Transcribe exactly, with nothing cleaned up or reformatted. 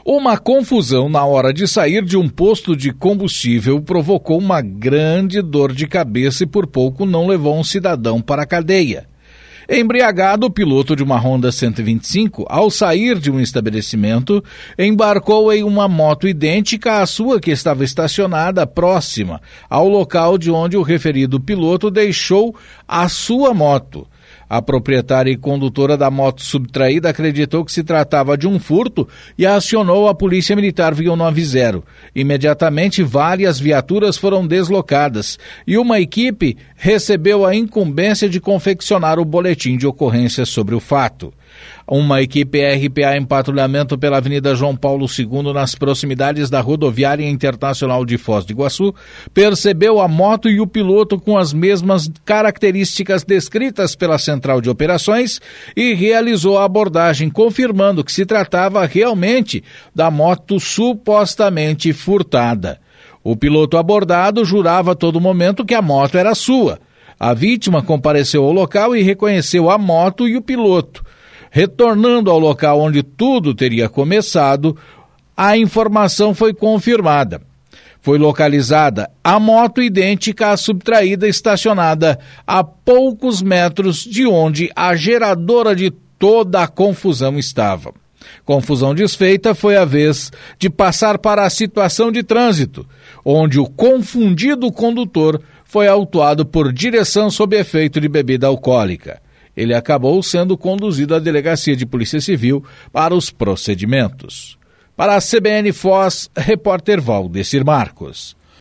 Uma confusão na hora de sair de um posto de combustível provocou uma grande dor de cabeça e por pouco não levou um cidadão para a cadeia. Embriagado, o piloto de uma Honda cento e vinte e cinco, ao sair de um estabelecimento, embarcou em uma moto idêntica à sua que estava estacionada próxima ao local de onde o referido piloto deixou a sua moto. A proprietária e condutora da moto subtraída acreditou que se tratava de um furto e acionou a Polícia Militar via nove zero. Imediatamente, várias viaturas foram deslocadas e uma equipe recebeu a incumbência de confeccionar o boletim de ocorrência sobre o fato. Uma equipe R P A em patrulhamento pela Avenida João Paulo segundo, nas proximidades da Rodoviária Internacional de Foz do Iguaçu, percebeu a moto e o piloto com as mesmas características descritas pela Central de Operações e realizou a abordagem, confirmando que se tratava realmente da moto supostamente furtada. O piloto abordado jurava a todo momento que a moto era sua. A vítima compareceu ao local e reconheceu a moto e o piloto. Retornando ao local onde tudo teria começado, a informação foi confirmada. Foi localizada a moto idêntica à subtraída estacionada a poucos metros de onde a geradora de toda a confusão estava. Confusão desfeita, foi a vez de passar para a situação de trânsito, onde o confundido condutor foi autuado por direção sob efeito de bebida alcoólica. Ele acabou sendo conduzido à Delegacia de Polícia Civil para os procedimentos. Para a C B N Foz, repórter Valdecir Marcos.